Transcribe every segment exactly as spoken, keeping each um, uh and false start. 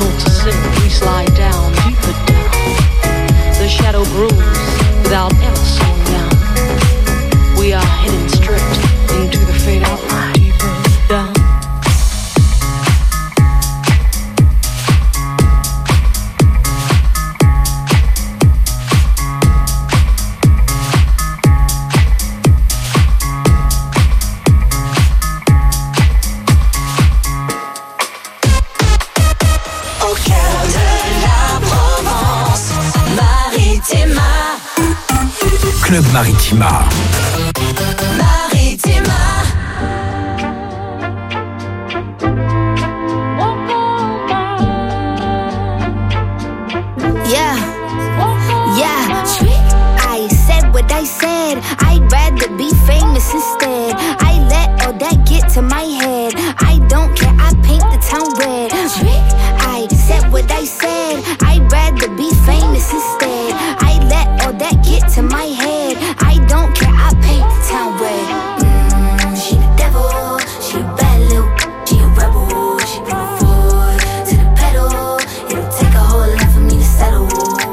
not to sink, we slide down, deeper down. The shadow grows without ever slowing down. We are heading straight into the fade out line, deeper down. Club Maritima. Maritima. Yeah, yeah. I said what I said. I'd rather be famous instead. I let all that get to my head. I don't care, I paint the town red. I said what I said. I'd rather be famous instead. I let all that get to my head. I don't care, I paint the town red. Mm, she the devil, she a bad little, she a rebel. She bring her foot to the pedal. It'll take a whole lot for me to settle.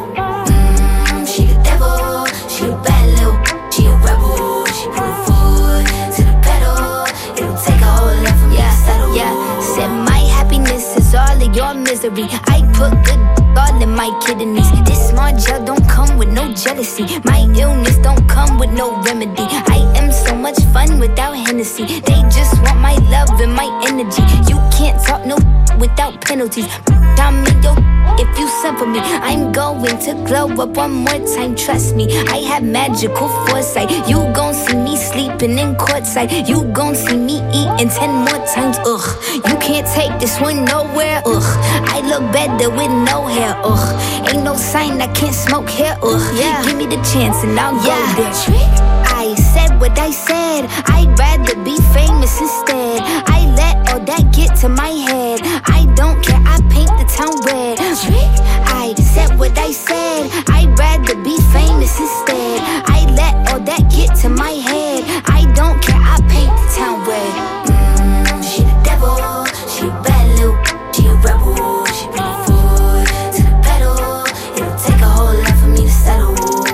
Mm, she the devil, she a bad little, she a rebel. She bring her foot to the pedal. It'll take a whole lot for me yeah, to settle. Yeah, said my happiness is all of your misery. I put good all in my kidneys. This small gel don't come with no jealousy. My illness don't come with no remedy. I am so much fun without Hennessy. They just want my love and my energy. You can't talk no without penalties. I'm in your if you send for me. I'm going to glow up one more time, trust me. I have magical foresight. You gon' see me sleeping in courtside. You gon' see me eating ten more times, ugh. You can't take this one nowhere, ugh. I look better with no hair, ugh. Ain't no sign I can't smoke here, ugh. Yeah. Give me the chance and I'll yeah. go there. I said what I said. I'd rather be famous instead. I let all that get to my head. I don't care, I paint the town red. I said what I said. I'd rather be famous instead. I let all that get to my head. I don't care, I paint the town red. Mm, she the devil, she a bad little, she a rebel. She bring her foot to the pedal. It'll take a whole lot for me to settle.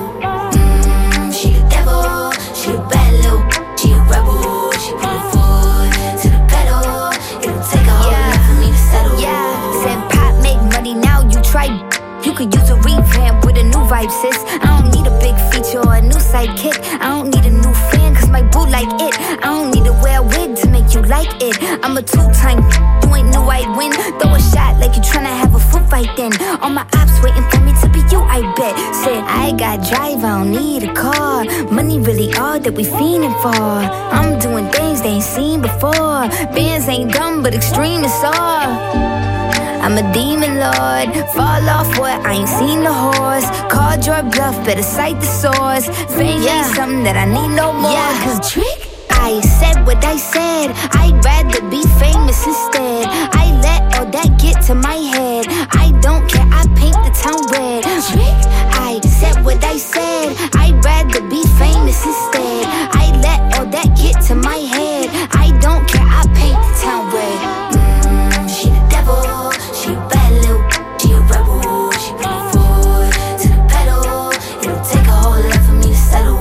Mm, she the devil, she a bad little, she a rebel. She bring her foot to the pedal. It'll take a whole yeah. lot for me to settle. Yeah, said pop make money now. You try. You could use a revamp with a new vibe, sis. I don't need a big feature or a new sidekick. I don't need a new fan, cause my boo like it. I don't need to wear a wig to make you like it. I'm a two-time, you ain't knew I'd win. Throw a shot like you tryna have a foot fight then. All my ops waiting for me to be you, I bet. Said, I got drive, I don't need a car. Money really all that we fiending for. I'm doing things they ain't seen before. Bands ain't dumb, but extreme is all. I'm a demon lord, fall off what, I ain't seen the horse. Called your bluff, better cite the source. Fame yeah. ain't something that I need no more. Yeah, cause trick, I said what I said. I'd rather be famous instead. I let all that get to my head. I don't care, I paint the town red. Trick, I said what I said. I'd rather be famous instead. I let all that get to my head. I don't care, I paint the town red. Mm, she the devil. She a bad little, she a rebel. She bring her foot to the pedal. It'll take a whole lot for me to settle.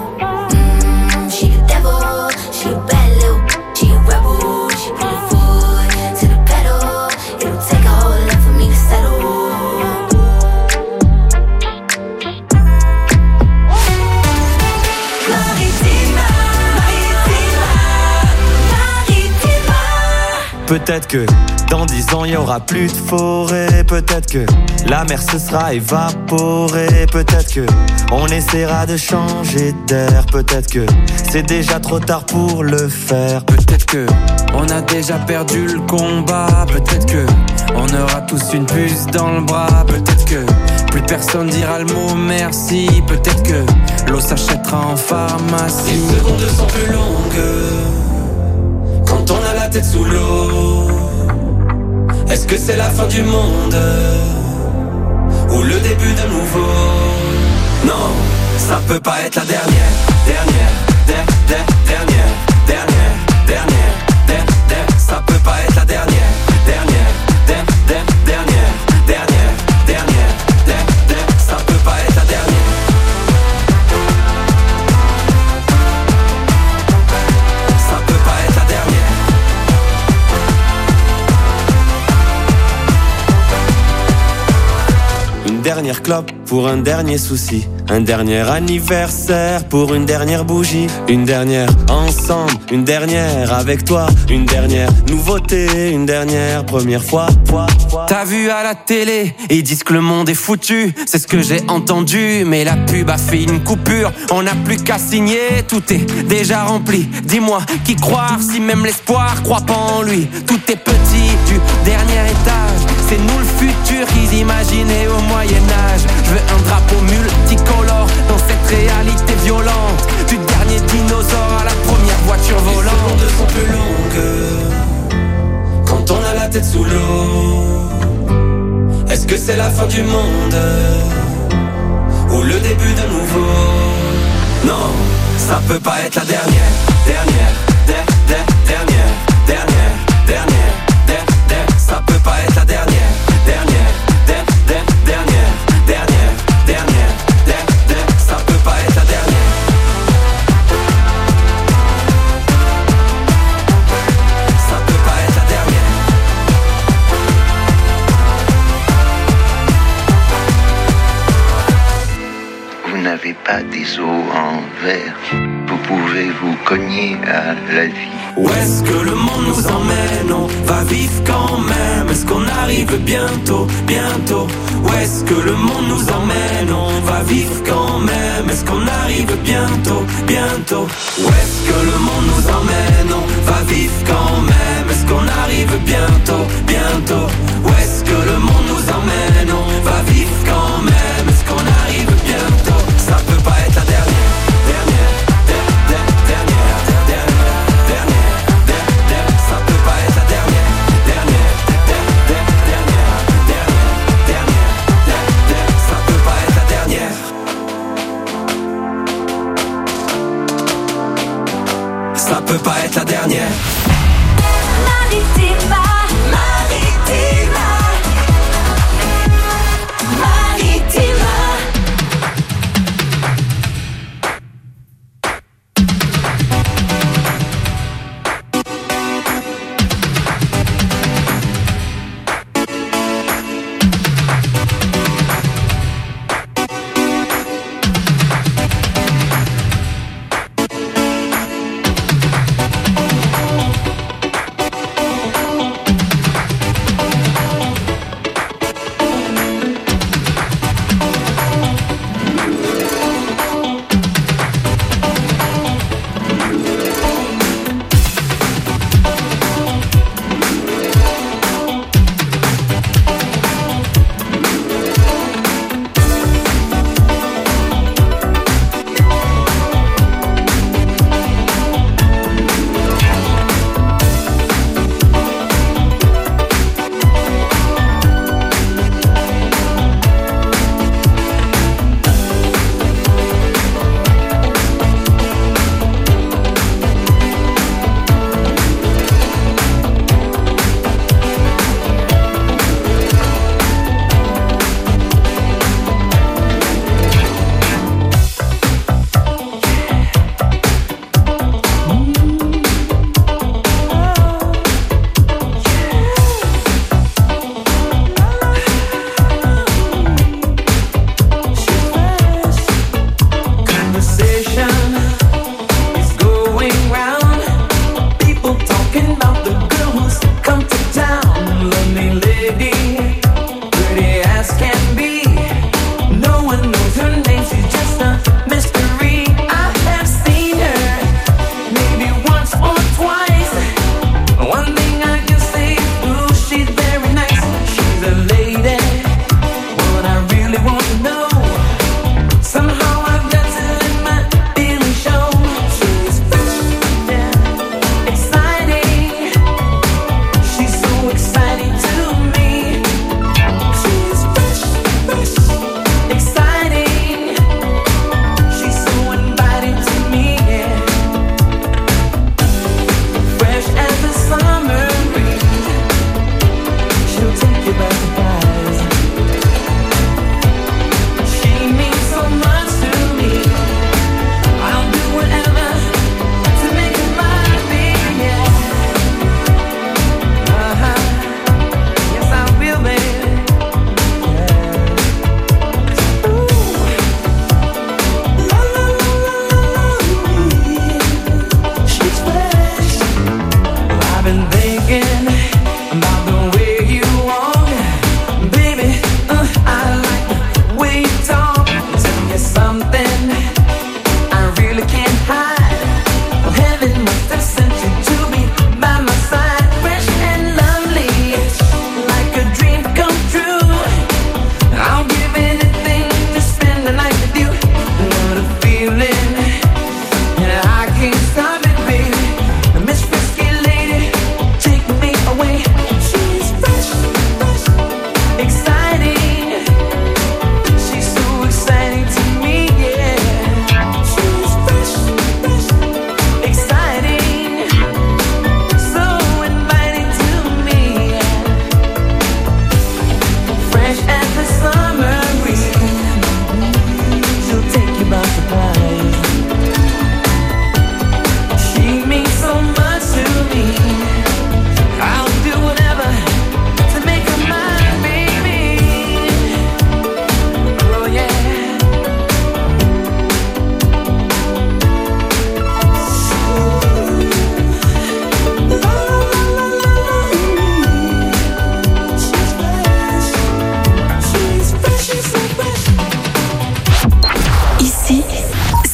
Mm, she the devil, she a bad little, she a rebel. She bring her foot to the pedal. It'll take a whole lot for me to settle. Maritima, Maritima, Maritima. Peut-être que dans dix ans y aura plus de forêt. Peut-être que la mer se sera évaporée. Peut-être que on essaiera de changer d'air. Peut-être que c'est déjà trop tard pour le faire. Peut-être que on a déjà perdu le combat. Peut-être que on aura tous une puce dans le bras. Peut-être que plus personne dira le mot merci. Peut-être que l'eau s'achètera en pharmacie. Les secondes sont plus longues quand on a la tête sous l'eau. Est-ce que c'est la fin du monde ou le début d'un nouveau? Non, ça peut pas être la dernière, dernière, der, der, dernière, dernière, dernière, der, der. Ça peut pas être la dernière, dernière, der, der, dernière. une dernière clope pour un dernier souci, un dernier anniversaire pour une dernière bougie, une dernière ensemble, une dernière avec toi, une dernière nouveauté, une dernière première fois. fois, fois. T'as vu à la télé, ils disent que le monde est foutu, c'est ce que j'ai entendu, mais la pub a fait une coupure, on n'a plus qu'à signer, tout est déjà rempli. Dis-moi qui croire si même l'espoir croit pas en lui. Tout est petit du dernier étage, c'est nous le futur qu'ils imaginaient au Moyen-Âge. Je veux un drapeau multicolore dans cette réalité violente, du dernier dinosaure à la première voiture volante. Les secondes sont plus longues quand on a la tête sous l'eau. Est-ce que c'est la fin du monde ou le début de nouveau? Non, ça peut pas être la dernière, dernière, der, der, dernière, dernière, dernière, der, der. Ça peut pas être la dernière, dernière, der, der, dernière, dernière, dernière, der, der. Ça peut pas être la dernière. Ça peut pas être la dernière. Vous n'avez pas des os en verre, vous pouvez vous cogner à la vie. Où est-ce que le monde nous emmène? On va vivre quand même. Est-ce qu'on arrive bientôt, bientôt? Où est-ce que le monde nous emmène? On va vivre quand même. Est-ce qu'on arrive bientôt, bientôt? Où est-ce que le monde nous emmène? On va vivre quand même. Est-ce qu'on arrive bientôt, bientôt? Où est-ce que le monde nous emmène? On va vivre quand même. Est-ce qu'on arrive bientôt? Ça peut pas être la dernière, dernière, dernière, dernière, dernière, dernière, dernière. Ça peut pas être la dernière, dernière, dernière, dernière, dernière, dernière. Ça peut pas être la dernière. Ça peut pas être la dernière. Maritima, Maritima, Maritima.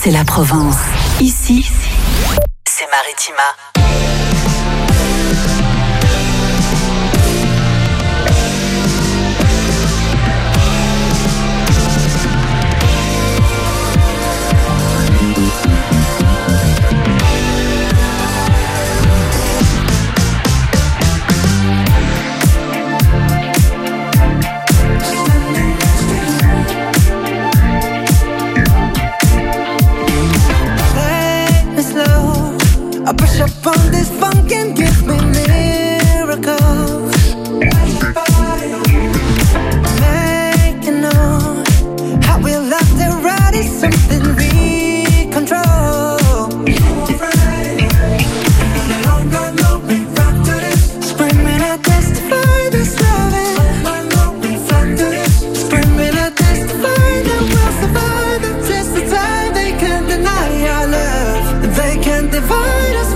c'est la Provence. Ici, c'est Maritima. I push up on this funk and give me miracles. Make you know how we love to ride is something we control. Screaming, I testify this loving. Screaming, I testify that we'll survive the test of time. They can't deny our love. They can't divide.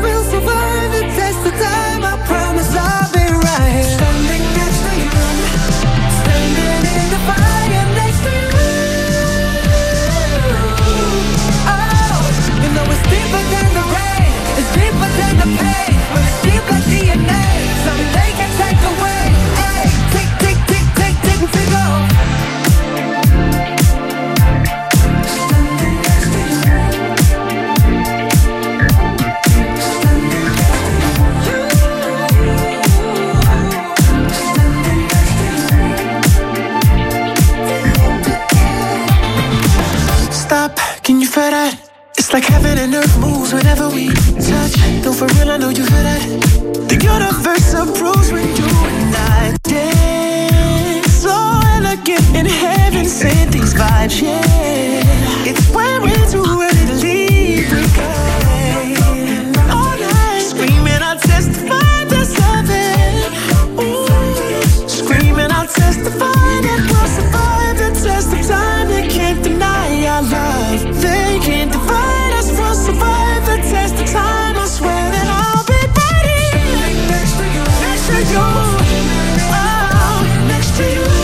Like heaven and earth moves whenever we touch. No, for real, I know you feel that. The universe approves when you and I dance. So elegant in heaven, sent these vibes, yeah. It's when we're too ready to leave, we go all night. Screaming, I'll testify there's heaven. Ooh. Screaming, I'll testify that we'll survive the test of time. They can't deny our love. They can't divide. Survive the test of time, I swear that I'll be ready. Next to you, next to you, oh, next to you.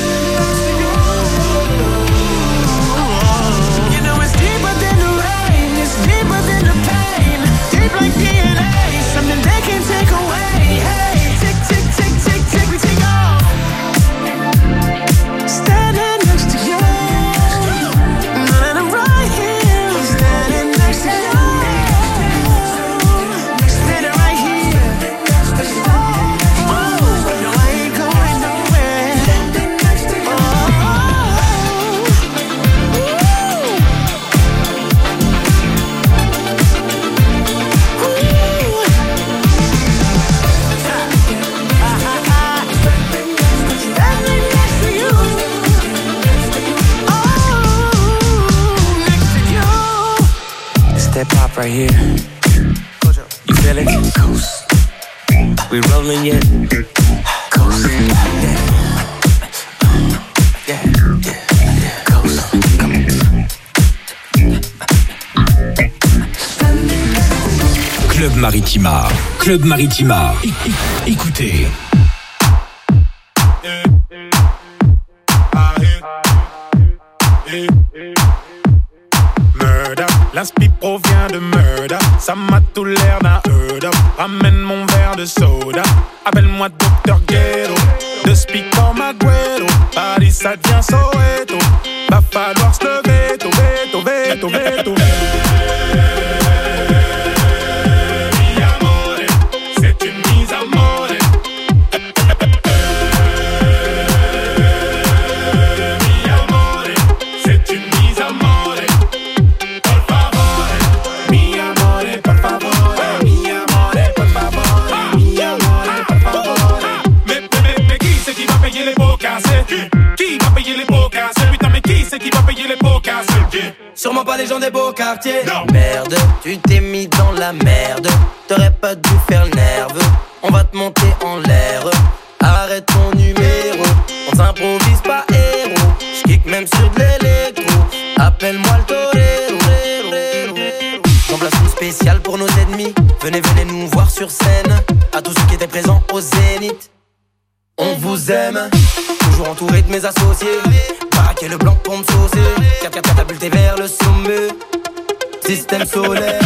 You know it's deeper than the rain, it's deeper than the pain. Deep like D N A, something they can't take away. Hey, tick, tick, tick, tick, tick, we take off. Standing next to you, and I'm right here, standing next to you. Pop right here. You feel it? Coast. We rolling yet? Coast. Yeah. Yeah. Yeah. Coast. Come on. Club Maritima. Club Maritima. É- é- écoutez. L'inspi provient de murder, ça m'a tout l'air d'un heurd. Ramène mon verre de soda, appelle-moi docteur Ghetto. De speak comme Agüero, Paris ça devient Soweto. Va falloir se lever, to veto, veto, veto. Mi amore, c'est une mise à mort. Mi amore, c'est une mise à mort. Sûrement pas les gens des beaux quartiers. Non. Merde, tu t'es mis dans la merde. T'aurais pas dû faire le nerveux. On va te monter en l'air. Arrête ton numéro. On s'improvise pas héros. J'kick même sur de l'électro. Appelle-moi le torero. J'en place une spéciale pour nos ennemis. Venez, venez nous voir sur scène. À tous ceux qui étaient présents au Zénith. On vous aime. Toujours entouré de mes associés. Baraquer le blanc pour me saucer. quatre quatre catapulté vers le sommet. système solaire.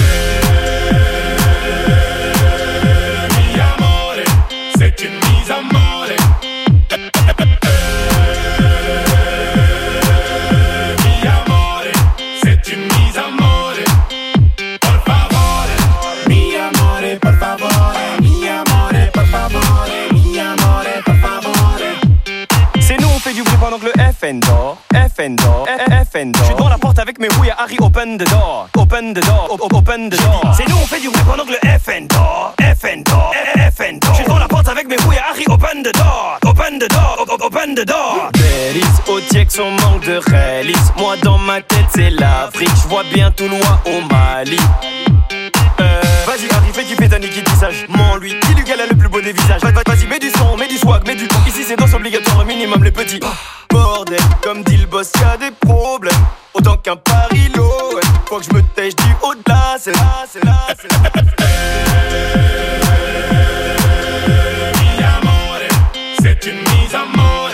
Mi amore, c'est une mise à mort. Mi amore, c'est une mise à mort. Por favore, mi amore, por favore, mi amore, por favore, mi amore, por favore. C'est nous on fait du bruit pendant que le F N dort, F N dort, F N dort. Je suis devant la porte avec mes rouilles à Harry, open the door, open the door, op- op- open the door. C'est nous on fait du bruit pendant que le F N dort, F N dort, F N dort. Je suis devant la porte avec mes rouilles à Harry, open the door, open the door, op- op- open the door. Bélis, au Tiex on manque de réalisme. Moi dans ma tête c'est l'Afrique, je vois bien tout loin au Mali. Euh, vas-y Harry, fais kiffer ta Niki tissage. Mon lui, dis-lui qu'elle a le plus beau des visages. Vas-y, mets du son, mets du swag, mets du coup. Ici c'est danse obligatoire, au minimum les petits. Bordel, comme dit le boss, y'a des problèmes. Autant qu'un pari low, ouais. Faut que je me tèche du haut de la scène. Mi amore, c'est une mise à mort.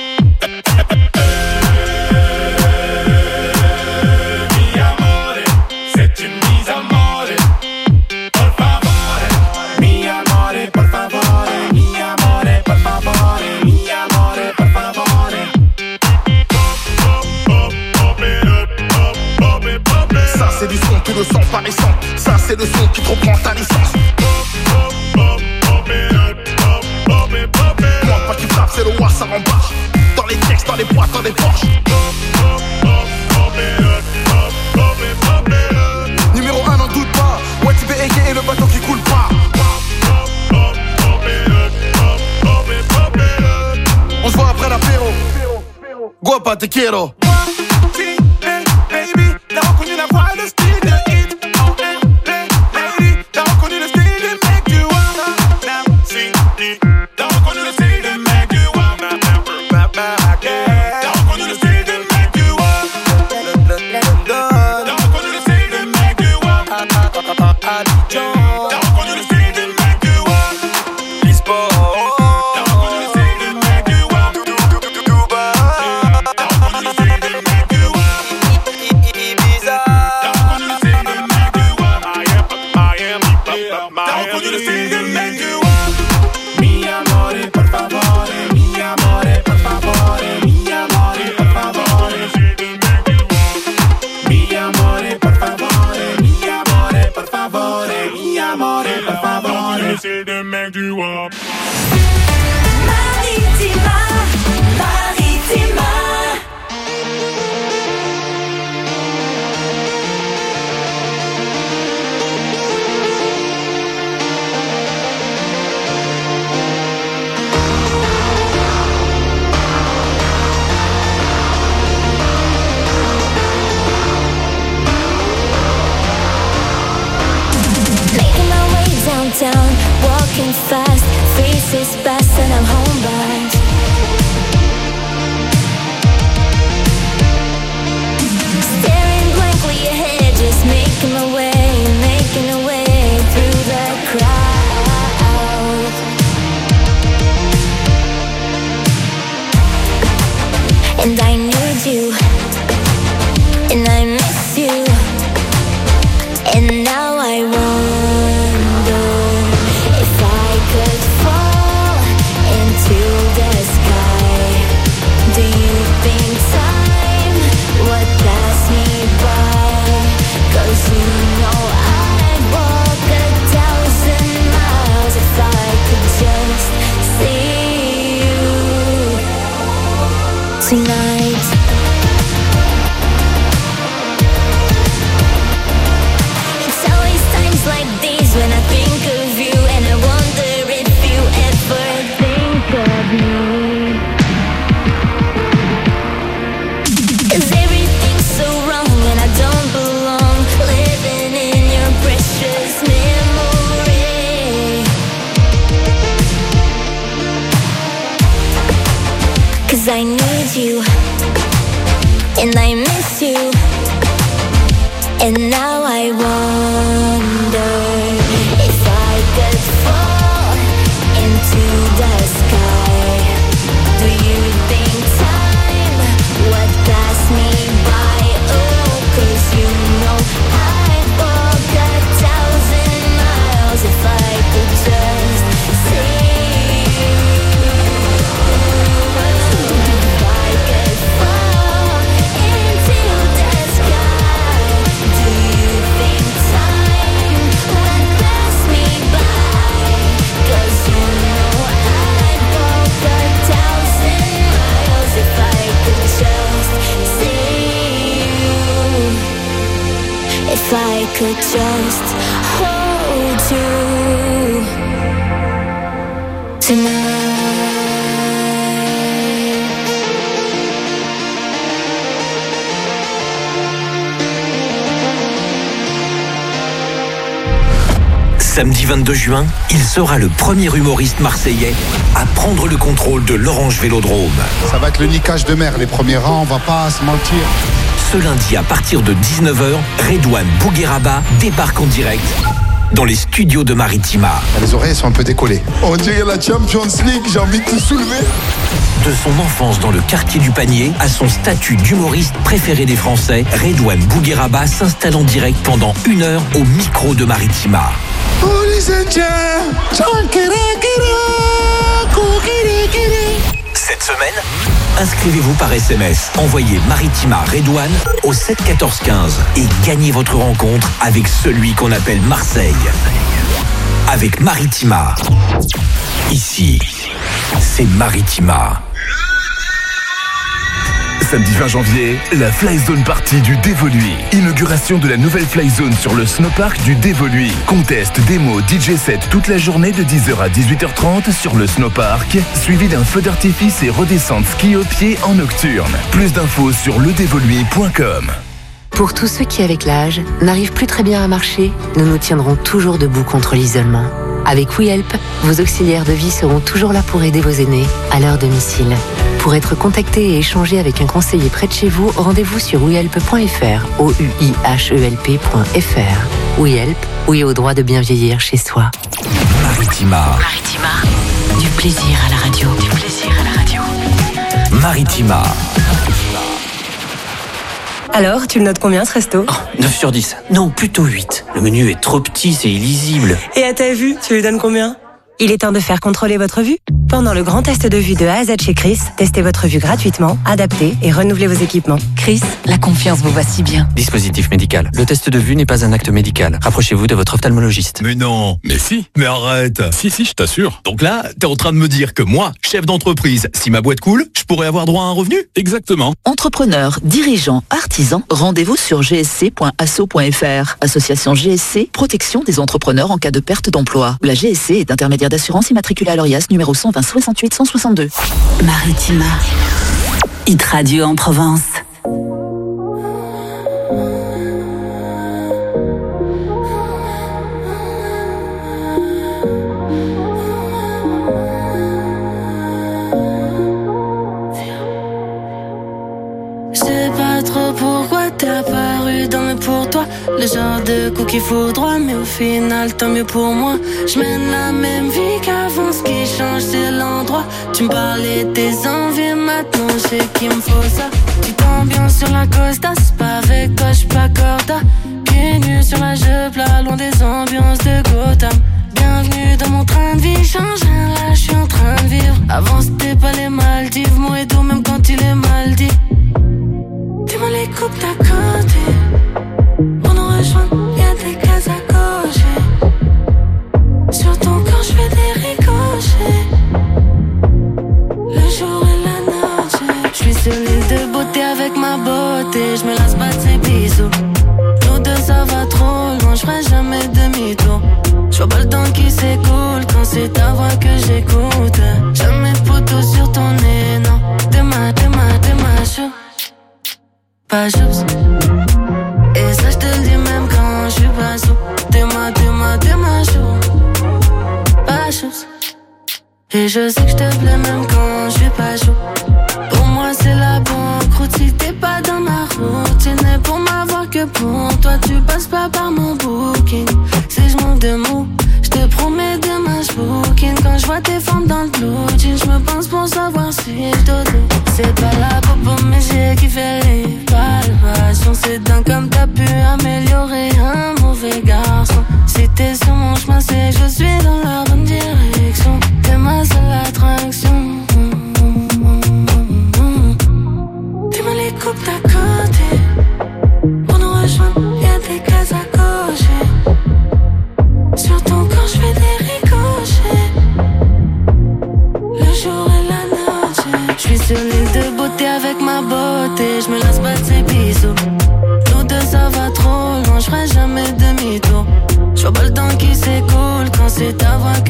Mi amore, c'est une mise à mort. Por favore, mi amore, por favore, mi amore, por favore, mi amore, por favore. Ça c'est du son, tout le sang paraissant. Ça c'est le son qui te reprend ta licence. Moi pas qui frappe, c'est le roi, ça rembarche. Dans les textes, dans les boîtes, dans les Porsche. Numéro un, n'en doute pas. Ouais, tu peux égayer le bateau qui coule pas. On se voit après l'apéro. Guapa, te quiero. Baby, t'as reconnu la voix, le style de hit. Oh, lady, t'as reconnu le style de make you wanna now sing it. T'as reconnu le style de make you wanna now back again. T'as reconnu le style de make you wanna. T'as reconnu le style de make you wanna. T'as reconnu le style de make you wanna. L'e-sport. T'as reconnu le style de make you wanna. T'as reconnu le style de make you wanna. Mi amore, por favore, mi amore, por favore, mi amore, por favore. Mi amore, por favore, mi amore, por favore, mi amore, por favore. C'est de make you up. Maritima, Maritima. Making my way downtown, walking fast, faces fast and I'm homebound. Staring blankly ahead, just making my way, making my way through the crowd. And I need you, and I miss you, and now I wonder if I could fall into the sky. Do you think time would pass me by? 'Cause you know I'd walk a thousand miles if I could just see you tonight. It's always times like these when I think of you, and I wonder if you ever think of me. 'Cause everything's so wrong and I don't belong, living in your precious memory. 'Cause I need you, and I miss you, and now I wonder if I could fall into the sky. Do you think time would pass me by? Oh, 'cause you know I'd could just hold you tonight. Samedi vingt-deux juin, il sera le premier humoriste marseillais à prendre le contrôle de l'Orange Vélodrome. Ça va être le niquage de mer, les premiers rangs, on va pas se mentir. Ce lundi, à partir de dix-neuf heures, Redouane Bougueraba débarque en direct dans les studios de Maritima. Les oreilles sont un peu décollées. On dirait la Champions League, j'ai envie de te soulever. De son enfance dans le quartier du Panier à son statut d'humoriste préféré des Français, Redouane Bougueraba s'installe en direct pendant une heure au micro de Maritima. Cette semaine, inscrivez-vous par S M S. Envoyez Maritima Redouane au sept quatorze quinze et gagnez votre rencontre avec celui qu'on appelle Marseille. Avec Maritima. Ici, c'est Maritima. Samedi vingt janvier, la Fly Zone Party du Dévoluy. Inauguration de la nouvelle Fly Zone sur le snowpark du Dévoluy. Contest, démo, D J set toute la journée de dix heures à dix-huit heures trente sur le snowpark, suivi d'un feu d'artifice et redescente ski au pied en nocturne. Plus d'infos sur le dévoluy point com. Pour tous ceux qui, avec l'âge, n'arrivent plus très bien à marcher, nous nous tiendrons toujours debout contre l'isolement. Avec WeHelp, vos auxiliaires de vie seront toujours là pour aider vos aînés à leur domicile. Pour être contacté et échanger avec un conseiller près de chez vous, rendez-vous sur wehelp point f r, o u i h e l p point f r. WeHelp, oui au droit de bien vieillir chez soi. Maritima. Maritima. Du plaisir à la radio. Du plaisir à la radio. Maritima. Alors, tu le notes combien ce resto? Oh, neuf sur dix. Non, plutôt huit. Le menu est trop petit, c'est illisible. Et à ta vue, tu lui donnes combien? Il est temps de faire contrôler votre vue. Pendant le grand test de vue de A à Z chez Chris, testez votre vue gratuitement, adaptez et renouvelez vos équipements. Chris, la confiance vous va si bien. Dispositif médical. Le test de vue n'est pas un acte médical. Rapprochez-vous de votre ophtalmologiste. Mais non, mais si, mais arrête. Si, si, je t'assure. Donc là, t'es en train de me dire que moi, chef d'entreprise, si ma boîte coule, je pourrais avoir droit à un revenu? Exactement. Entrepreneurs, dirigeants, artisans, rendez-vous sur g s c point asso point f r. Association G S C, protection des entrepreneurs en cas de perte d'emploi. La G S C est intermédiaire d'assurance immatriculée à l'Orias numéro cent vingt soixante-huit cent soixante-deux. Maritima. Hit Radio en Provence. Je sais pas trop pourquoi t'es apparu dans mes pour toi. Le genre de coup qui fout droit, mais au final tant mieux pour moi. Je mène la même vie qu'avant, ce qui change c'est l'endroit. Tu me parlais de tes envies, maintenant je sais qu'il me faut ça. Tu t'ambiances sur la costa, c'est pas avec toi, j'suis pas corda. Pieds nus sur la jupe, là, loin des ambiances de Gotham. Bienvenue dans mon train de vie, change rien là, j'suis en train de vivre. Avant c'était pas les Maldives, moi et tout même quand il est mal dit. Dis-moi les coupes d'à côté. Pour nous rejoindre, y'a des cases à cocher. Sur ton corps, j'fais des ricochets. Le jour et la nuit. J'suis sur l'île de beauté avec ma beauté. J'me lasse pas de ces bisous. Nous deux, ça va trop loin, j'ferai jamais demi-tour. J'vois pas le temps qui s'écoule quand c'est ta voix que j'écoute. Jamais de poteau sur ton nez, non. T'es ma, t'es ma, t'es ma chou. Pas choups. Et ça j'te le dis même quand j'suis pas sous. T'es ma, t'es ma, t'es ma chou. Pas choups. Et je sais que j'te plais même quand j'suis pas chou. Pour moi c'est la banqueroute si t'es pas dans ma routine. Et pour m'avoir que pour toi tu passes pas par mon booking. Si j'manque de mots, j'te promets demain j'booking. Quand j'vois tes formes dans le blue jean, j'me pense pour savoir si j'dodo. C'est pas la popo mais j'ai kiffé les palpations. C'est dingue comme t'as pu améliorer un mauvais garçon. Si t'es sur mon chemin c'est que je suis dans la bonne direction. T'es ma seule attraction. Dis-moi les coupes d'à côté. Pour nous rejoindre y'a des cases à cocher. Sur ton corps j'fais des ricochets. Le jour et la nuit. J'suis sur l'île de beauté avec ma beauté. J'me lasse pas de ces bisous. Nous deux ça va trop loin, j'ferai jamais de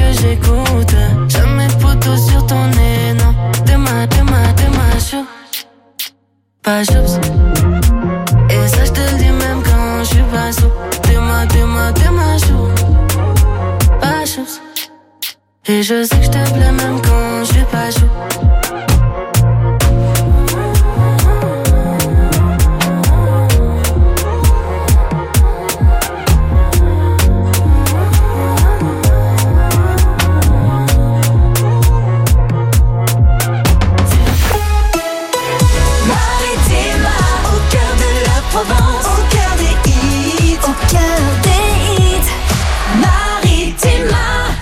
que j'écoute. Jamais de photos sur ton nez, non. De ma, de ma, de ma chou. Pas choups. Et ça je te le dis même quand je suis pas sous. De ma, de ma, de ma chou. Pas choups. Et je sais que je te plais même quand je suis pas chou. Au cœur des hits, au cœur des hits, Maritima.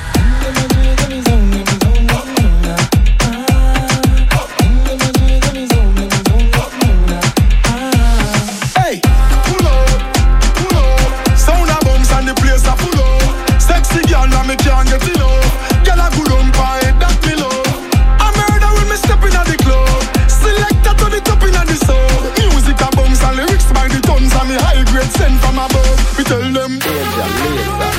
Hey, pull up, pull up. Sound a bounce and the place a full up. Sexy girl, now me can't get enough. Girl a good on my head, that me love. I murder when me step in at the club. Selector to the top in at the sub. Music a bounce and lyrics by the tons and me high grade sent from above. We tell them laser, laser,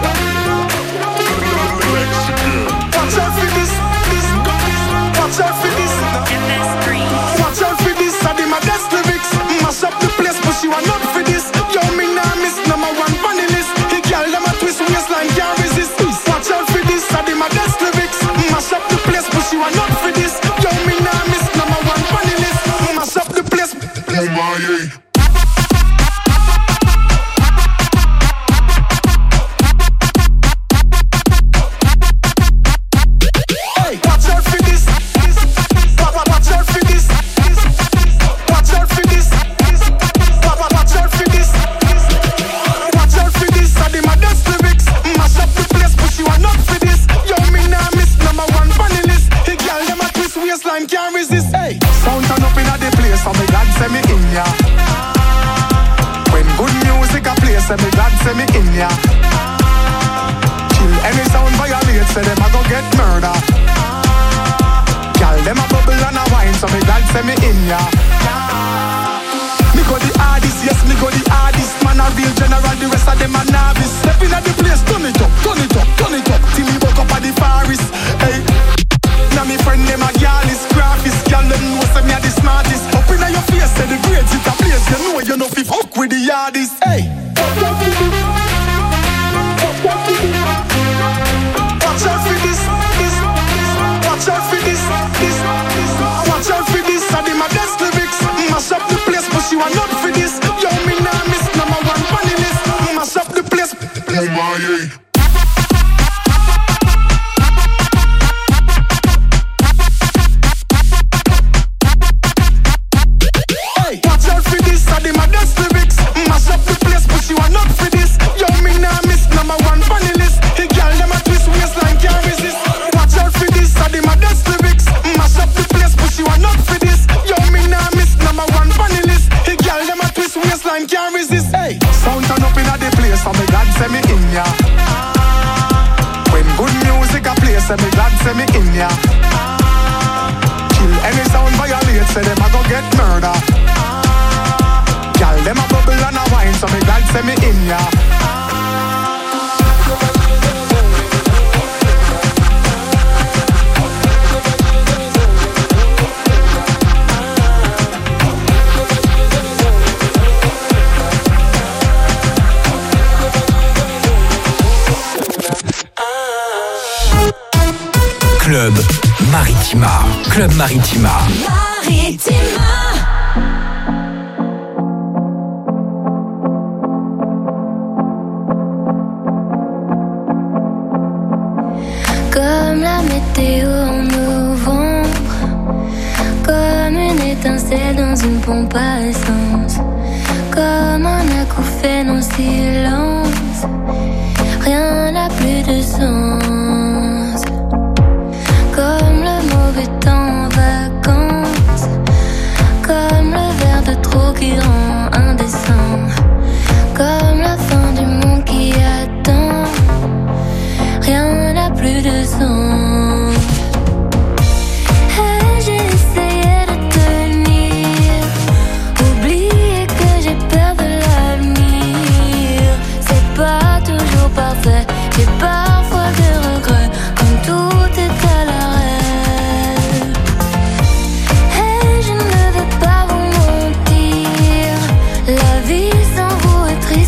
watch out for this, this, watch out for this. Watch out for this, I did my best lyrics. Mash up the place, but she want not for this. Yo, me nah miss number one funny list. He girl them a twist waistline, can't resist. Watch out for this, I did my best lyrics. Mash up the place, but she want not for this. Yo, me nah miss number one funny list. Mash up the place. Oh my yeah. Can't resist, hey. Sound turn up in a the place, so me glad say me in ya. When good music a play, say me glad say me in ya. Kill any sound violate, say them a go get murder. Girl them a bubble and a wine, so me glad say me in ya. Me go the hardest, yes me go the hardest. Man a real general, the rest of them a novice. Step in a the place, turn it up, turn it up, turn it up. Till me buck up at the forest, hey. Now me friend them a girl is graphist. Girl them know say me a the smartest. Up inna your face say the grades it a place. You know you know fi fuck with the hardest. Hey. Watch out for this, this. Watch out for this, this. Watch out for this. I did my best lyrics. Mash up the place, but she want not for this. Yo me nah miss number one funny list. Mash up the place. Oh my yeah. Watch out for this, I did my best lyrics. Mash up the place, but she want not for this. Yo, me nah miss number one funny list. Hey, girl, them a twist waistline, can't resist. Watch out for this, I did my best lyrics. Mash up the place, but she want not for this. Yo, me nah miss number one funny list. Hey, girl, them a twist waistline, can't resist. Hey, sound turn up in a the place, so me glad say me in ya. When good music a play, say me glad say me in ya. Kill any sound violate, say them a go get murder. Girl, them a bubble and a wine, so me glad say me in ya. Club Maritima. Club Maritima. Maritima. Comme la météo en novembre, comme une étincelle dans une pompe à essence, comme un acouphène en silence, rien n'a plus de sens. Comme le mauvais temps en vacances, comme le verre de trop qui rend indécent, comme la fin du monde qui attend, rien n'a plus de sens. Et j'ai essayé de tenir, oublier que j'ai peur de l'avenir. C'est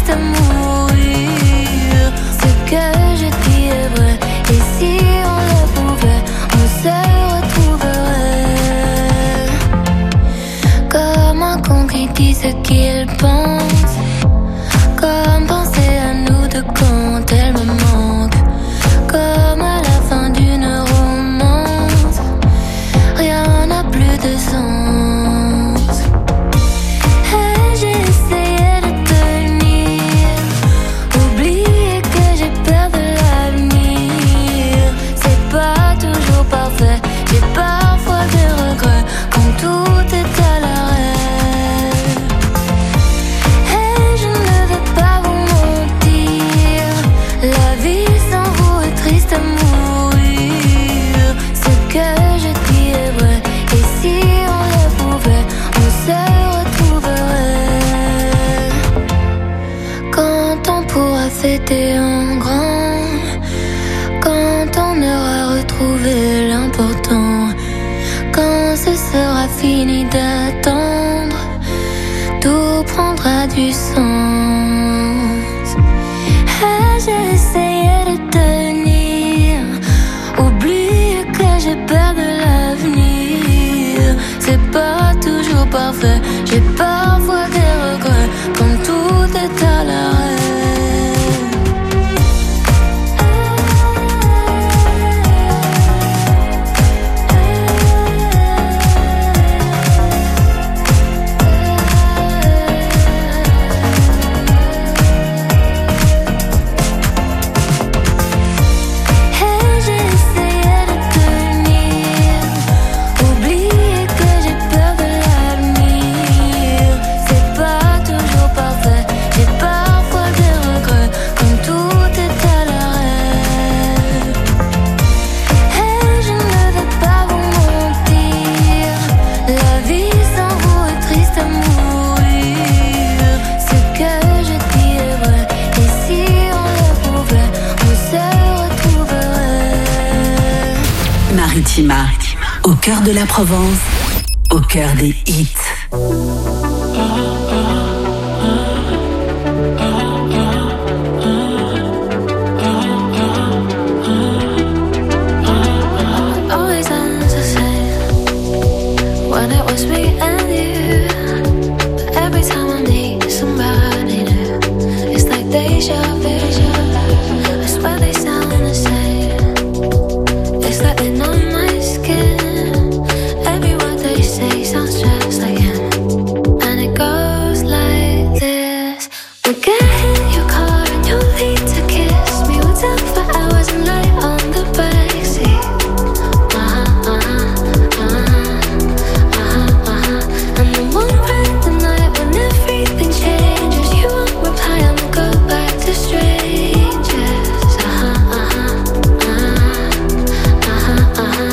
triste à mourir. Ce que je dis est vrai, et si on le pouvait, on se retrouverait. Comme un con qui dit ce qu'il pense, comme penser à nous deux quand elle me manque, comme à la fin d'une romance, rien n'a plus de sens. Et j'ai essayé de tenir, oublier que j'ai peur de l'avenir. C'est pas toujours parfait, j'ai parfois des regrets quand tout est à l'arrêt. Et je ne veux pas vous mentir, la vie sans vous est triste à mourir. Ce que je dis est vrai, et si on le pouvait, on se retrouverait. Quand on pourra fêter en grand, quand on aura retrouvé l'important, quand ce sera fini d'attendre, tout prendra du sens. Et j'ai essayé de tenir, oublier que j'ai peur de l'avenir. C'est pas toujours parfait, j'ai parfois des regrets quand tout est à l'arrêt. Et j'ai essayé de tenir, oublier que j'ai peur de l'avenir. C'est pas toujours parfait, j'ai parfois des regrets quand tout est à l'arrêt. Et je ne veux pas vous mentir, la vie sans vous est triste à mourir. Ce que je dis est vrai, et si on le pouvait, on se retrouverait. Maritima, au cœur de la Provence, au cœur des hits. Always ends the same when it was me and you. But every time I need somebody new, it's like deja vu. I swear they sound the same. It's like they're on my skin. Every word they say sounds just like him. And it goes like this. We'll get in your car and you'll leave to kiss me. We'll talk for hours and lie on the backseat. Uh-huh, uh-huh, uh-huh, uh-huh, uh-huh. And then one random night when everything changes, you won't reply, I'ma go back to strangers. Uh-huh, uh-huh, uh-huh, uh-huh, uh-huh,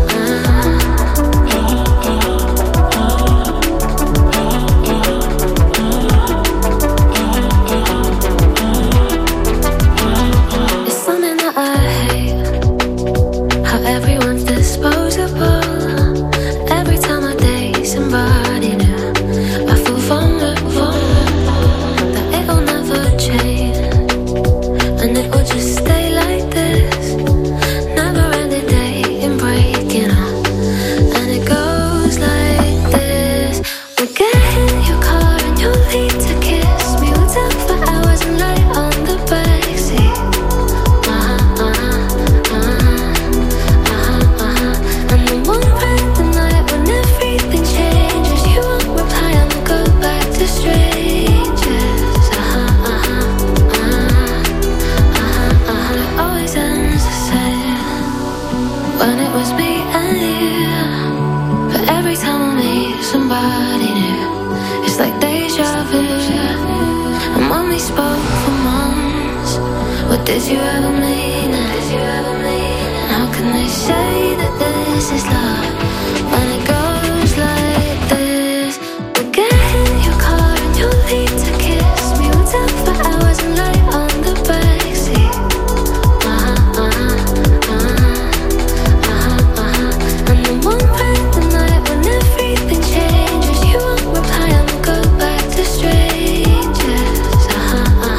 It's something that I hate, how everyone's disposable. Every time I date somebody new, I feel vulnerable, that it'll never change, and it will just stay like this. Never ending dating, breaking up, and it goes like this. We'll get in your car and you'll leave to kiss me. We'll talk for hours and lie on the backseat. Uh-huh, uh-huh, uh-huh, uh-huh, uh-huh. And then one random night when everything changes, you won't reply, I'ma go back to strangers. Uh-huh, uh-huh, uh-huh, uh-huh, uh-huh. It always ends the same when it was me and you. But every time I meet somebody new, it's like deja vu. And when we spoke for months, what did you ever mean? And how can they say that this is love when it goes like this? We'll get in your car and you'll leave to kiss me. We'll talk for hours and lie on the backseat. Uh-huh, uh-huh, uh-huh, uh-huh, uh-huh. And then one random night when everything changes, you won't reply, I'ma go back to strangers. Uh-huh, uh-huh.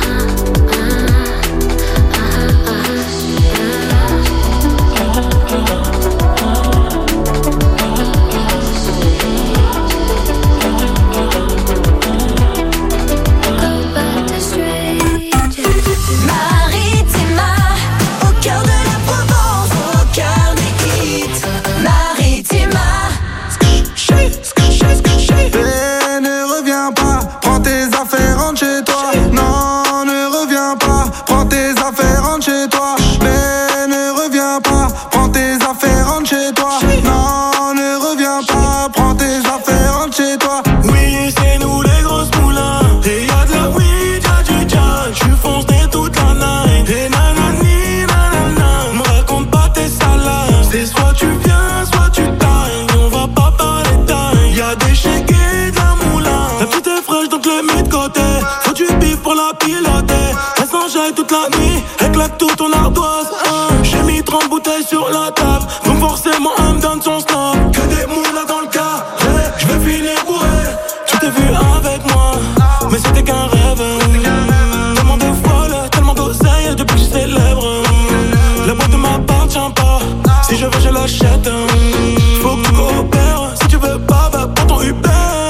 piloter. Faut du bif pour la piloter. Elle s'enjaille toute la nuit, éclate tout ton ardoise. hein. J'ai mis trente bouteilles sur la table, donc forcément elle me donne son stop. Que des moulas dans le cas, je vais finir bourré. Tu t'es vu avec moi, mais c'était qu'un rêve. Tellement de folles, tellement d'oseilles depuis que je suis célèbre. La boîte ne m'appartient pas, si je veux je l'achète. Faut que tu coopères, si tu veux pas, bah prends ton Uber.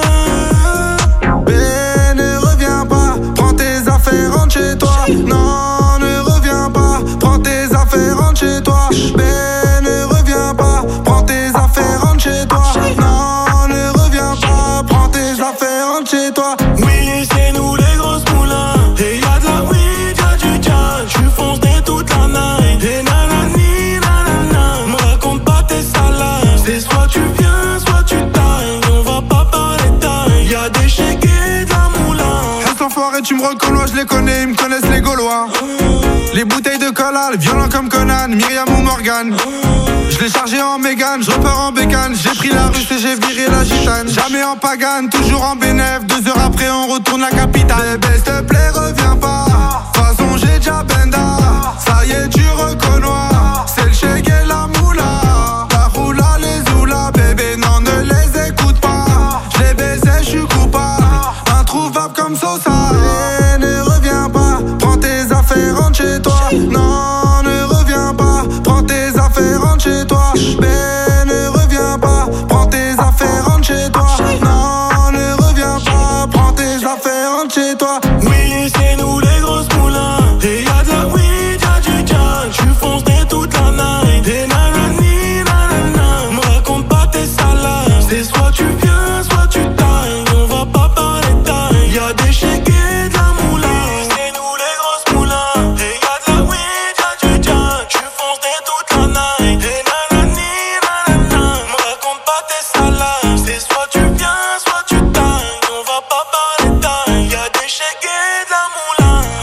Ben ne reviens pas, prends tes affaires, rentre chez toi. Non, ne reviens pas, prends tes affaires, rentre chez toi. Ben ne reviens pas, prends tes affaires, rentre chez toi. Non, ne reviens pas, prends tes affaires, rentre chez toi. Oui, c'est nous les grosses moulins. Et y'a de la weed, y'a du jazz. J'suis foncé toute la night. Et nanani, nanana. Me raconte pas tes salades. C'est soit tu viens, soit tu tailles. On va pas parler taille. Y'a des chèques et de la moulin. Reste enfoiré, tu me reconnais, je les connais, ils me connaissent les Gaulois. Les bouteilles de collal, violents comme Conan, Myriam ou Morgan. Je l'ai chargé en Mégane, je repars en bécane. J'ai pris la russe et j'ai viré la gitane. Jamais en pagane, toujours en bénéf. Deux heures après on retourne la capitale. Bébé s'il te plaît reviens pas, de toute façon j'ai déjà benda. Ça y est tu reconnais, c'est le chèque et la moula. La roula, les oula, bébé non ne les écoute pas. Je les baisais, je suis coupable, introuvable comme Sosa. Et ne reviens pas, prends tes affaires, rentre chez toi. Non, ne reviens pas, prends tes affaires, rentre chez toi. Ben ne reviens pas, prends tes affaires, rentre chez toi. Non, ne reviens pas, prends tes affaires, rentre chez toi. Oui, c'est nous les grosses moulins. Et y'a de la weed, y'a du jazz. J'suis foncé toute la night. Et nanani, nanana. Me raconte pas tes salades. C'est soit tu viens, soit tu tailles. On va pas parler taille. Y'a des chèques et de la moulin. Oui, c'est nous les grosses moulins. Et y'a de la weed, y'a du jazz. J'suis foncé toute la night. Et nanani, nanana. Me raconte pas tes salades. C'est soit tu viens, soit tu tailles. On va pas parler taille. Y'a des chèques et de la moulin.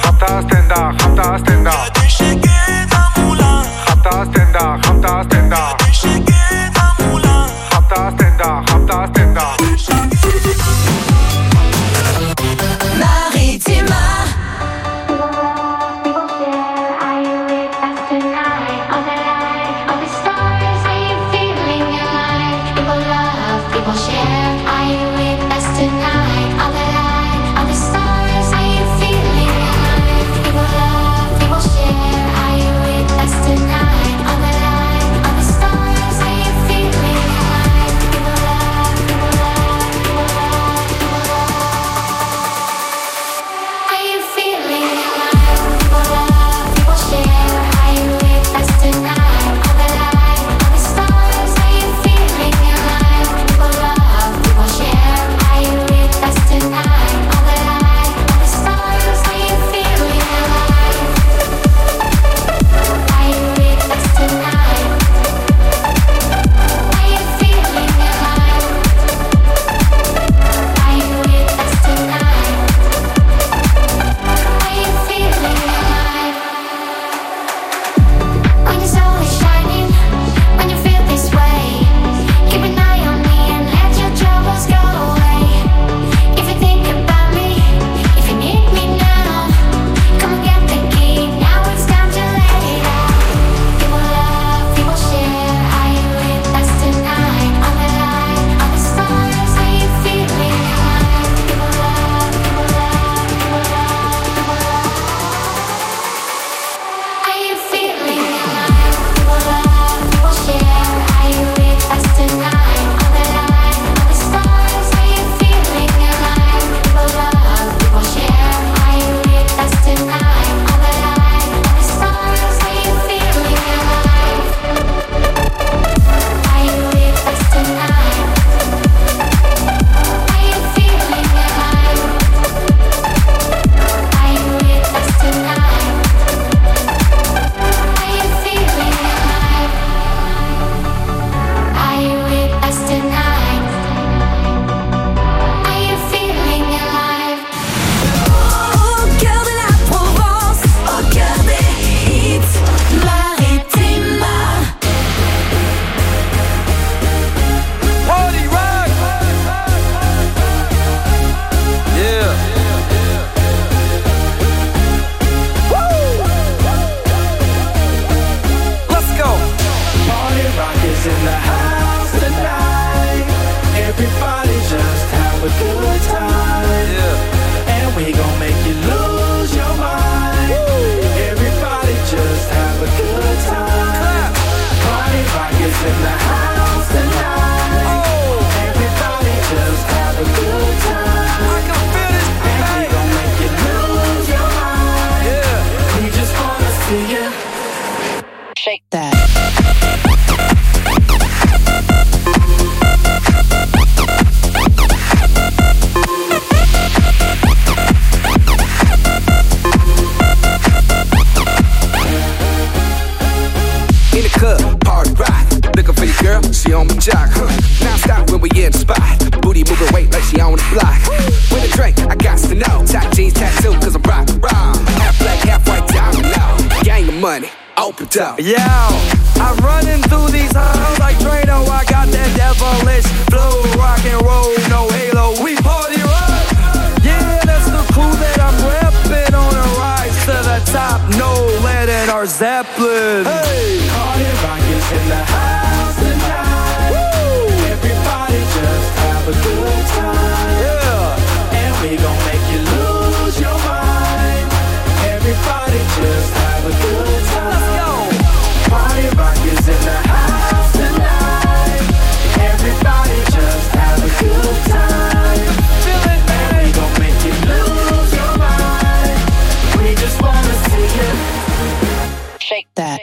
money. Open top. Yo, I'm running through these halls like Drano. I got that devilish flow, rock and roll, no halo. We party rock. Yeah, that's the crew that I'm repping on a rise to the top. No lead in our Zeppelin. Hey, party rock is in the house tonight. Woo! Everybody just have a good time. Yeah, and we gon' make you lose your mind. Everybody just have a good time. Party rock is in the house tonight. Everybody just have a good time. Feel it, man. And we gon' make you lose your mind. We just wanna see you shake that.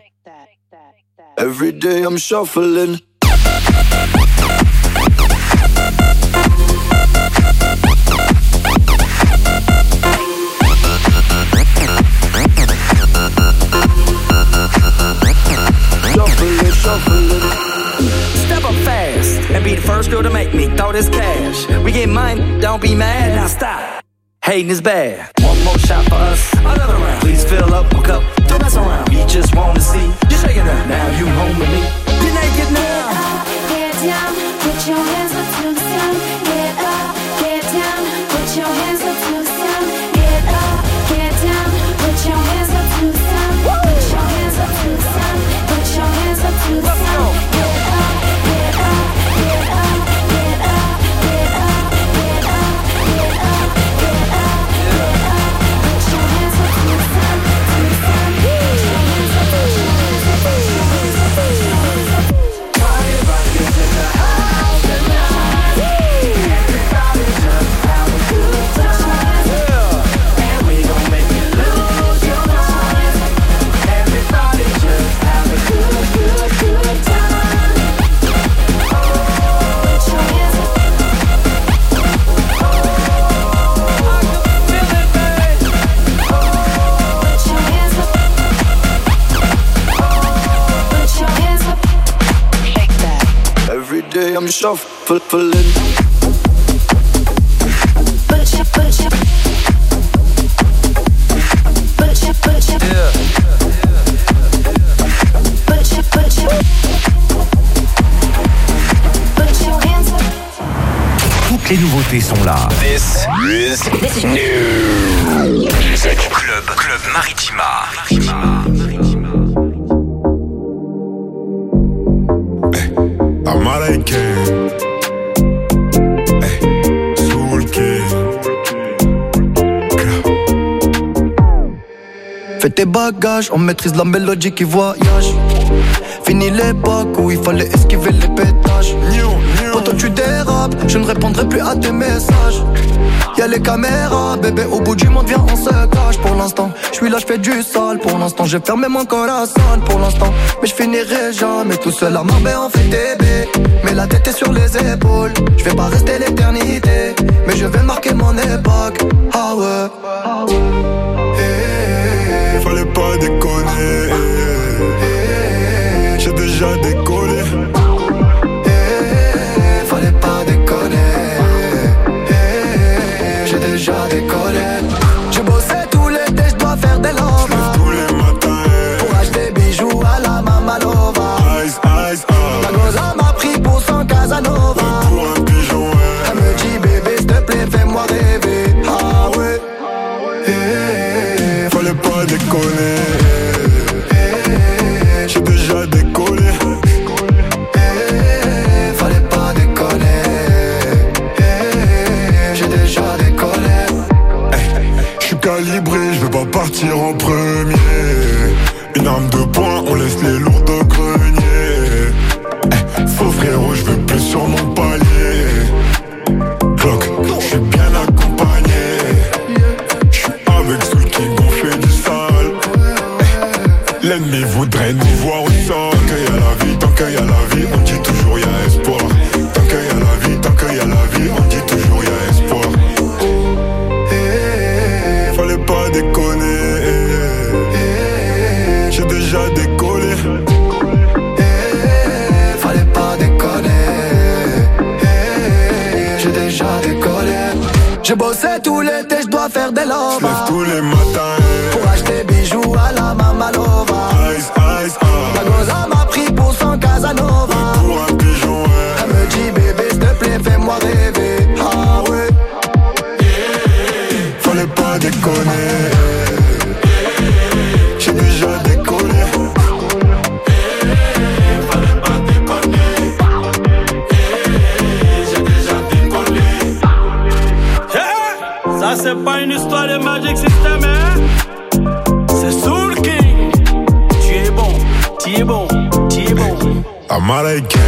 Every day I'm shuffling. Shuffling, shuffling. Step up fast and be the first girl to make me throw this cash. We get mine, don't be mad, now stop. Hating is bad. One more shot for us, another round. Please fill up my cup, don't mess around. We just wanna see you shaking up. Now you home with me. You're naked now. Get down, put your hands up to the sun. Get up, get down, put your hands up to the sun. Get up, get down, put your hands up to the sun. Put your hands up to the sun. Put your hands up to the sun. Get up, get up, get up, get up, get up, get up, get up, get up, get up. Put your hands up to the sun, to the sun. Put your hands up, put your hands up, put your hands up, put your hands up. Party rock is in the house tonight. Everybody just have a good time. And we gon' make you lose your mind. Everybody just have a good, good, good time. Put your hands up. Put your hands up. Put your hands up. Shake that. Every day I'm shuffling. Put your, put your, put your, put your, Yeah. put your, put your, put your hands up. Toutes les nouveautés sont là. This is new. Club, Club Maritima. Amara King. Hey, Soul King. Fais tes bagages, on maîtrise la mélodie qui voyage. Fini l'époque où il fallait esquiver les pétages. Quand tu dérapes, je ne répondrai plus à tes messages. Y'a les caméras, bébé, au bout du monde, viens, on se cache. Pour l'instant, je suis là, je fais du sale. Pour l'instant, j'ai fermé mon corazon. Pour l'instant, mais je finirai jamais tout seul à Marbella, on fait bébé. Mais la tête est sur les épaules. Je vais pas rester l'éternité, mais je vais marquer mon époque. Ah ouais, ah ouais. Hey, fallait pas déconner. J'ai déjà décollé. Hey, fallait pas déconner. Hey, j'ai déjà décollé. Je bossais tout l'été, je dois faire des lovas. Tous les matins. Pour acheter bijoux à la Mamalova. Ice, ice, ah. La goza m'a pris pour son Casanova. Pour un pigeon, ouais. Elle me dit bébé, s'il te plaît, fais-moi rêver. Ah ouais. Hey, fallait pas déconner. J'ai déjà décollé. Hey, fallait pas déconner. Hey, j'ai déjà décollé. Je suis calibré, je veux pas partir en premier. Une arme de poing, on laisse les lourds de grenier. Faux frérot, je veux plus sur mon palier. Glock, je suis bien accompagné. Je suis avec ceux qui gonflent du sale. L'ennemi voudrait nous voir au sol. Tant qu'il y a la vie, tant qu'il y a la vie, on dit toujours y a espoir. Tant qu'il y a la vie, tant qu'il y a la vie, on dit toujours y a espoir. Hey, fallait pas déconner. J'ai déjà décollé. Hey, fallait pas déconner. Hey, j'ai déjà décollé. J'ai bossé tout l'été, je dois faire des lovas. J'lève tous les matins. Pour acheter bijoux à la Mamalova. déjà déconné. J'ai déjà déconné. Ça c'est pas une histoire de Magic System, hein? C'est Soul King. Tu es bon, tu es bon, tu es bon. Américain.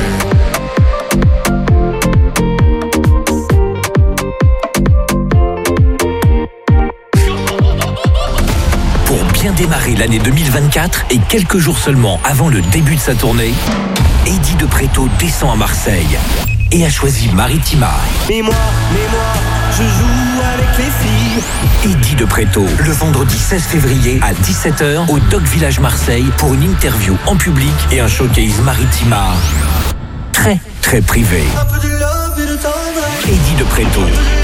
Pour bien démarrer l'année deux mille vingt-quatre et quelques jours seulement avant le début de sa tournée, Eddie de Préto descend à Marseille et a choisi Maritima. Mais moi, mais moi, je joue avec les filles. Eddie de Préto, le vendredi seize février à dix-sept heures au Doc Village Marseille pour une interview en public et un showcase Maritima très très privé. Eddie de Préto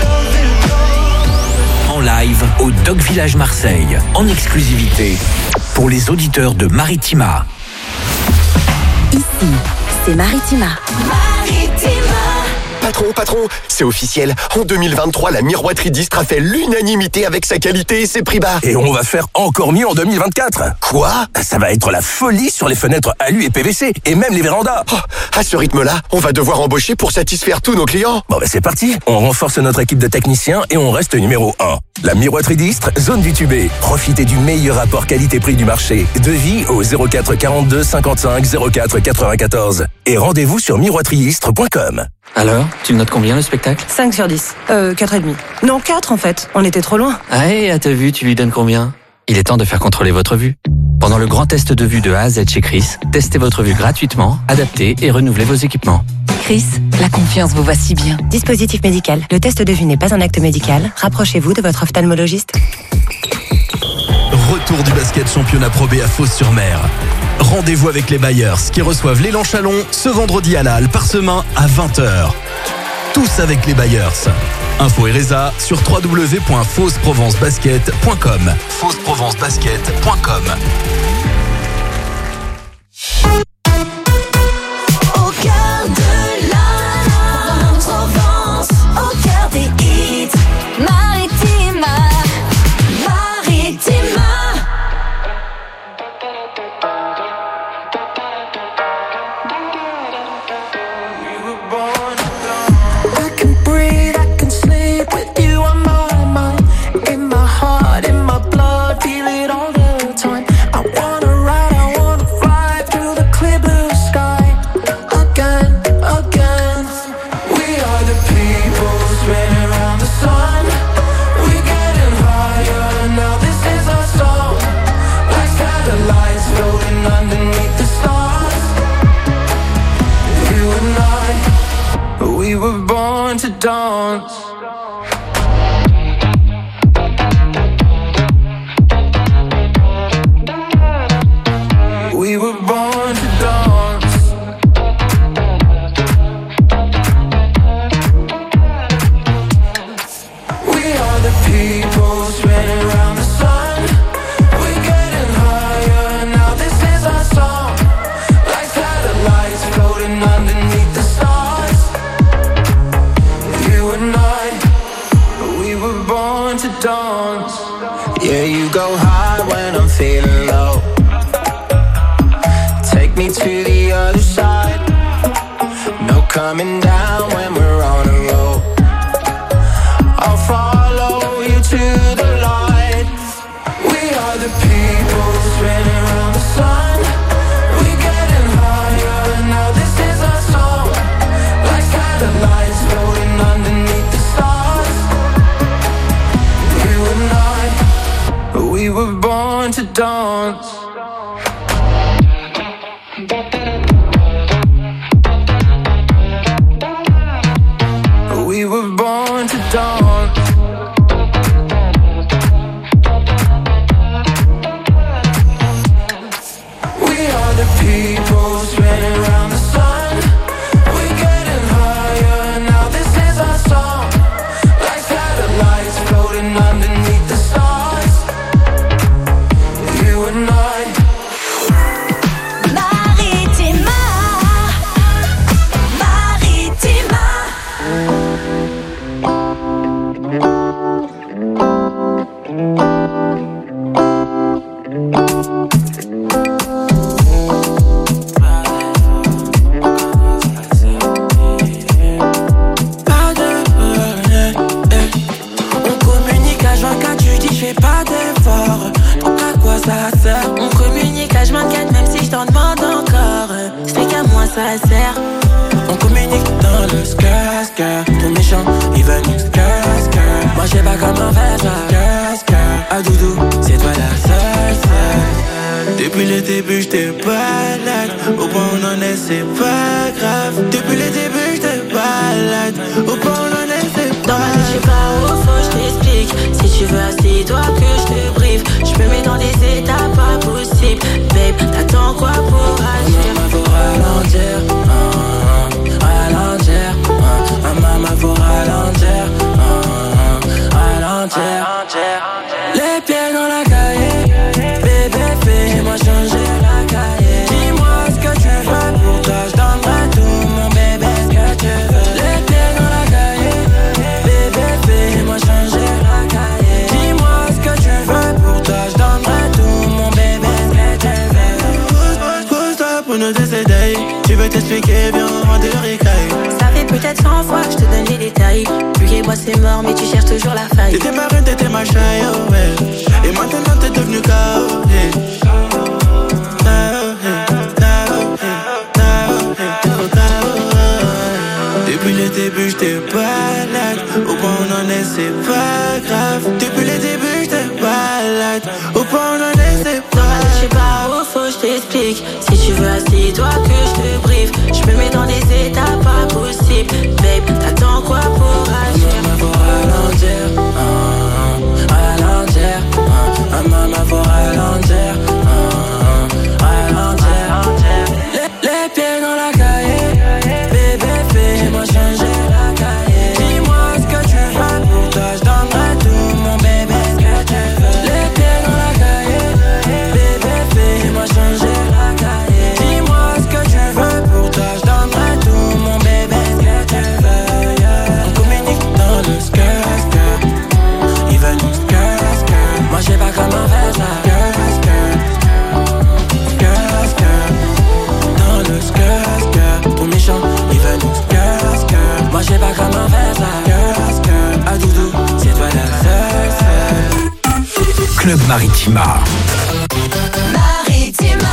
en live au Doc Village Marseille en exclusivité pour les auditeurs de Maritima. Ici, c'est Maritima. Maritima. Patron, patron, c'est officiel. En deux mille vingt-trois, la miroiterie d'Istres a fait l'unanimité avec sa qualité et ses prix bas. Et on va faire encore mieux en deux mille vingt-quatre. Quoi? Ça va être la folie sur les fenêtres alu et P V C, et même les vérandas. Oh, à ce rythme-là, on va devoir embaucher pour satisfaire tous nos clients. Bon bah c'est parti, on renforce notre équipe de techniciens et on reste numéro un. La miroiterie d'Istres, zone du Tubé. Profitez du meilleur rapport qualité-prix du marché. Devis au zéro quatre quarante-deux cinquante-cinq zéro quatre quatre-vingt-quatorze. Et rendez-vous sur miroiterie istres point com. Alors, tu le notes combien le spectacle? cinq sur dix. Euh, quatre et demi. Non, quatre en fait. On était trop loin. Ah, et à ta vue, tu lui donnes combien? Il est temps de faire contrôler votre vue. Pendant le grand test de vue de A à Z chez Chris, testez votre vue gratuitement, adaptez et renouvelez vos équipements. Chris, la confiance vous va si bien. Dispositif médical. Le test de vue n'est pas un acte médical. Rapprochez-vous de votre ophtalmologiste. Retour du basket championnat Pro B à Fos-sur-Mer. Rendez-vous avec les Bayers qui reçoivent l'élan Chalon ce vendredi à la Halle Parsemin à vingt heures. Tous avec les Bayers. Info et résa sur w w w point fos provence basket point com. fos provence basket point com. Au cœur de la Provence, au cœur des hits, Maritima, Maritima. I can breathe, I can sleep with you on my mind. In my heart, in my blood, feel it all the time. I wanna ride, I wanna fly through the clear blue sky. Again, again. We are the people spinning around the sun. We're getting higher, now this is our song. Like satellites floating underneath the stars. You and I, we were born to dance. We were born to dance. We are the people spinning around the sun. We're getting higher, now this is our song. Like satellites floating underneath the stars. You and I, we were born to dance. Yeah, you go high when I'm feeling low. Take me to the other side. No coming down when we're on a roll. I'll follow you to the light. We are the people spinning around the sun. We're getting higher, now this is our song. Like satellites floating underneath the stars. You and I, we were born to dance. We were born to dance. We are the people spinning around the sun. We're getting higher, now this is our song. Like satellites floating underneath the stars. You and I, fais pas d'effort, donc à quoi ça sert? On communique à vingt-quatre même si je t'en demande encore. C'est qu'à moi ça sert. On communique dans le skr-skr. Ton méchant, il veut nous skr-skr. Moi j'ai pas comment faire ça. Skr-skr. À doudou, c'est toi la seule, seule. Depuis le début j'étais balade. Au point où on en est c'est pas grave. Depuis le début j'étais balade. Au point où on en est c'est pas grave. Dans ma tête je sais pas où faut je t'explique. Si tu veux assis-toi que je te brief. Je me mets dans des états pas possibles. Babe, t'attends quoi pour agir? Maman faut ralentir, uh, ralentir, uh, maman faut ralentir, uh, ralentir. Les pieds dans la cahier, bébé fais-moi changer la cahier. Dis-moi ce que tu veux, pour toi je donnerai tout mon bébé, ce que tu veux. Les pieds dans la cahier, bébé fais-moi changer la cahier. Dis-moi ce que tu veux, pour toi je donnerai tout mon bébé, ce que tu veux. Pose-toi pour nous décéder. Tu veux t'expliquer, viens on rentre le récaille. Ça fait peut-être cent fois que je te donne les détails. Plus et moi c'est mort mais tu cherches toujours la faille. T'étais ma reine, t'étais ma chaille, oh ouais. Et maintenant t'es devenu K O. Depuis le début j'étais balade. Au point où on en est c'est pas grave. Depuis le début j'étais balade. Au point où on en est c'est pas grave. Je sais pas où faut je t'explique. Si tu veux assis-toi que je te brief. Je me mets dans des états pas possibles. Babe, t'attends quoi pour agir? Maman faut ralentir, uh, ralentir, uh, maman faut ralentir, uh, ralentir. Les, les pieds dans la cahier, bébé fais-moi changer la cahier. Dis-moi ce que tu veux, pour toi je donnerai tout mon bébé, ce que tu veux. Les pieds dans la cahier, bébé fais-moi changer la cahier. Dis-moi ce que tu veux, pour toi je donnerai tout mon bébé, ce que tu veux, yeah. On communique dans le skr-skr. Il veut nous skr-skr. Moi j'ai pas comment faire ça. Skr-skr, skr-skr. Dans le skr-skr. Ton méchant, il veut nous skr-skr. Moi j'ai pas comment faire ça. Skr-skr. À doudou, c'est toi la seule, seule. Club Maritima. Maritima.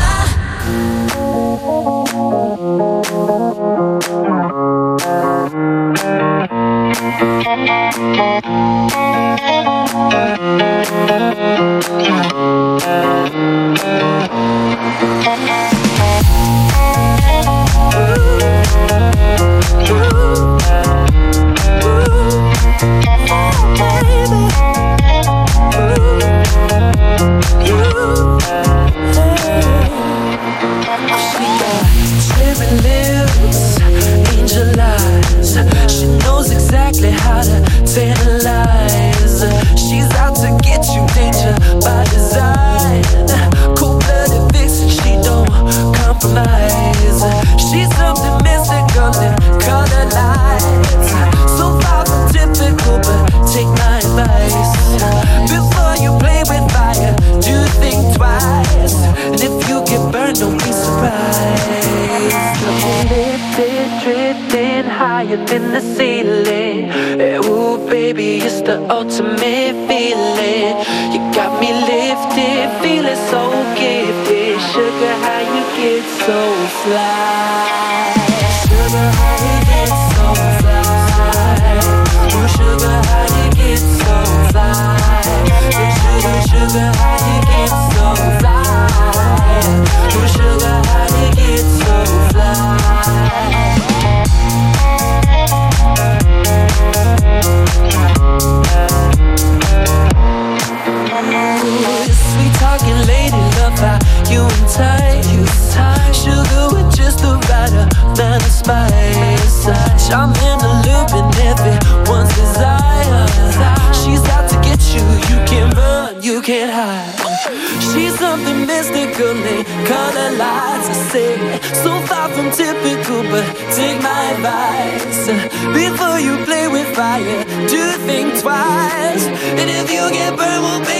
She knows exactly how to tantalize. She's out to get you, danger by design. Cold-blooded vixen, she don't compromise. She's something mystical in color lights. So far from typical, but take my advice. Before you play with fire, do think twice. And if you get burned, don't be surprised. Lifted, drifting higher than the ceiling. Ooh, baby, it's the ultimate feeling. You got me lifted, feeling so gifted. Sugar, how you get so fly? Sugar, how you get so fly? Ooh, sugar, how you get so fly? Sugar, sugar, how you get so fly? Ooh, sugar, how you get so fly? Sweet talking lady, love how you and tight. Sugar with just the right amount of spice. Charming, alluring, everyone's desire. She's out to get you, you can't run, you can't hide. She's something mystical in color lights. I say, so far from typical, but take my advice. Before you play with fire, do think twice. And if you get burned, well, baby,